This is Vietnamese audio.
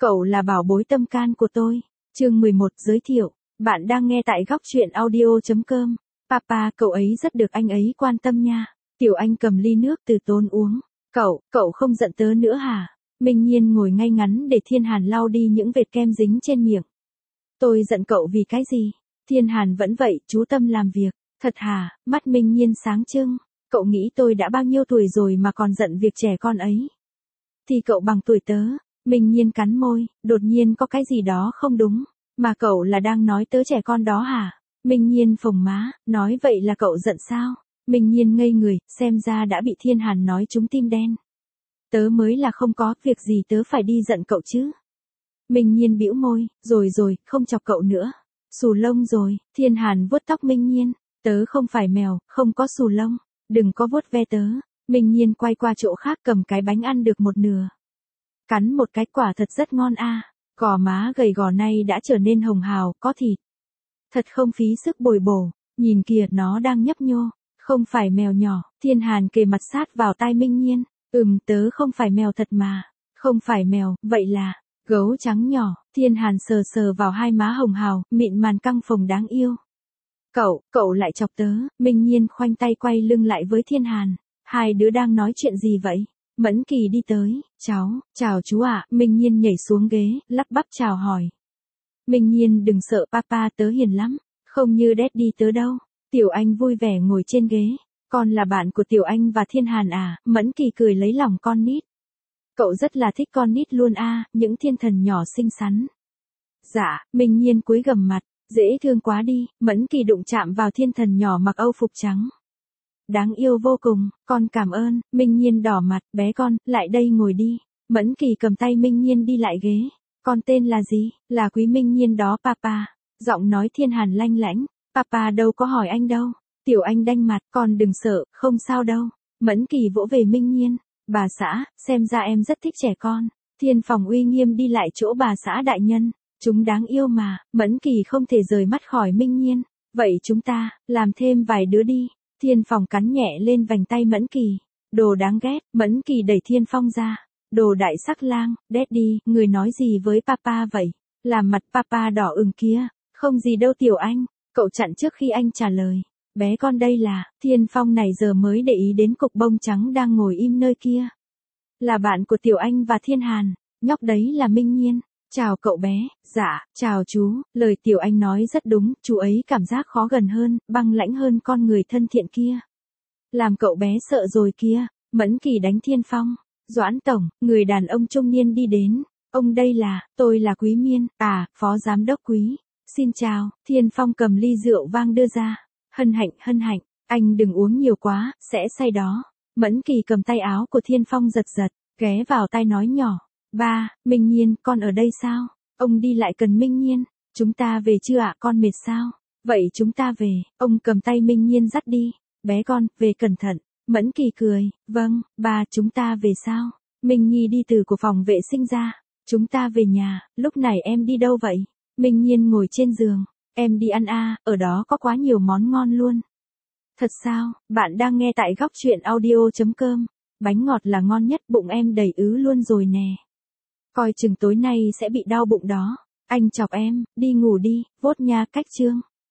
Cậu là bảo bối tâm can của tôi. Chương 11 giới thiệu. Bạn đang nghe tại góc truyện audio.com. Papa, cậu ấy rất được anh ấy quan tâm nha. Tiểu Anh cầm ly nước từ Tôn uống. Cậu không giận tớ nữa hả? Minh Nhiên ngồi ngay ngắn để Thiên Hàn lau đi những vệt kem dính trên miệng. Tôi giận cậu vì cái gì? Thiên Hàn vẫn vậy, chú tâm làm việc. Thật hả? Mắt Minh Nhiên sáng trưng. Cậu nghĩ tôi đã bao nhiêu tuổi rồi mà còn giận việc trẻ con ấy? Thì cậu bằng tuổi tớ. Minh Nhiên cắn môi, đột nhiên có cái gì đó không đúng. Mà cậu là đang nói tớ trẻ con đó hả? Minh Nhiên phồng má, nói vậy là cậu giận sao? Minh Nhiên ngây người, xem ra đã bị Thiên Hàn nói trúng tim đen. Tớ mới là không có việc gì tớ phải đi giận cậu chứ. Minh Nhiên bĩu môi, rồi, không chọc cậu nữa. Xù lông rồi, Thiên Hàn vuốt tóc Minh Nhiên. Tớ không phải mèo, không có xù lông. Đừng có vuốt ve tớ. Minh Nhiên quay qua chỗ khác cầm cái bánh ăn được một nửa. Cắn một cái, quả thật rất ngon a. Gò má gầy gò này đã trở nên hồng hào, có thịt. Thật không phí sức bồi bổ, nhìn kìa nó đang nhấp nhô. Không phải mèo nhỏ, Thiên Hàn kề mặt sát vào tai Minh Nhiên. Tớ không phải mèo thật mà. Không phải mèo, vậy là gấu trắng nhỏ. Thiên Hàn sờ sờ vào hai má hồng hào, mịn màn căng phồng đáng yêu. Cậu lại chọc tớ. Minh Nhiên khoanh tay quay lưng lại với Thiên Hàn. Hai đứa đang nói chuyện gì vậy? Mẫn Kỳ đi tới. Chào chú ạ. Minh Nhiên nhảy xuống ghế, lắp bắp chào hỏi. Minh Nhiên đừng sợ, papa tớ hiền lắm. Không như daddy tớ đâu. Tiểu Anh vui vẻ ngồi trên ghế. Con là bạn của Tiểu Anh và Thiên Hàn à? Mẫn Kỳ cười lấy lòng con nít. Cậu rất là thích con nít luôn a, những thiên thần nhỏ xinh xắn. Dạ, Minh Nhiên cúi gằm mặt. Dễ thương quá đi. Mẫn Kỳ đụng chạm vào thiên thần nhỏ mặc âu phục trắng. Đáng yêu vô cùng, con cảm ơn. Minh Nhiên đỏ mặt, bé con, lại đây ngồi đi. Mẫn Kỳ cầm tay Minh Nhiên đi lại ghế. Con tên là gì? Là Quý Minh Nhiên đó papa. Giọng nói Thiên Hàn lanh lảnh. Papa đâu có hỏi anh đâu. Tiểu Anh đanh mặt, con đừng sợ, không sao đâu. Mẫn Kỳ vỗ về Minh Nhiên. Bà xã, xem ra em rất thích trẻ con. Thiên Phòng uy nghiêm đi lại chỗ bà xã đại nhân. Chúng đáng yêu mà. Mẫn Kỳ không thể rời mắt khỏi Minh Nhiên. Vậy chúng ta, làm thêm vài đứa đi. Thiên Phong cắn nhẹ lên vành tay Mẫn Kỳ. Đồ đáng ghét. Mẫn Kỳ đẩy Thiên Phong ra. Đồ đại sắc lang. Daddy, người nói gì với papa vậy? Làm mặt papa đỏ ửng kia. Không gì đâu Tiểu Anh. Cậu chặn trước khi anh trả lời. Bé con đây là. Thiên Phong này giờ mới để ý đến cục bông trắng đang ngồi im nơi kia. Là bạn của Tiểu Anh và Thiên Hàn. Nhóc đấy là Minh Nhiên. Chào cậu bé. Dạ, chào chú. Lời Tiểu Anh nói rất đúng, chú ấy cảm giác khó gần hơn, băng lãnh hơn con người thân thiện kia. Làm cậu bé sợ rồi kia. Mẫn Kỳ đánh Thiên Phong. Doãn tổng, người đàn ông trung niên đi đến. Ông đây là, tôi là Quý Miên, phó giám đốc Quý. Xin chào. Thiên Phong cầm ly rượu vang đưa ra. Hân hạnh, anh đừng uống nhiều quá, sẽ say đó. Mẫn Kỳ cầm tay áo của Thiên Phong giật, ghé vào tai nói nhỏ. Ba, Minh Nhiên, con ở đây sao? Ông đi lại cần Minh Nhiên. Chúng ta về chưa ạ? Con mệt sao? Vậy chúng ta về. Ông cầm tay Minh Nhiên dắt đi. Bé con, về cẩn thận. Mẫn Kỳ cười. Vâng, ba, chúng ta về sao? Minh Nhi đi từ của phòng vệ sinh ra. Chúng ta về nhà. Lúc này em đi đâu vậy? Minh Nhiên ngồi trên giường. Em đi ăn ở đó có quá nhiều món ngon luôn. Thật sao? Bạn đang nghe tại góc truyện audio.com. Bánh ngọt là ngon nhất, bụng em đầy ứ luôn rồi nè. Coi chừng tối nay sẽ bị đau bụng đó. Anh chọc em, đi ngủ đi, vốt nha cách chương.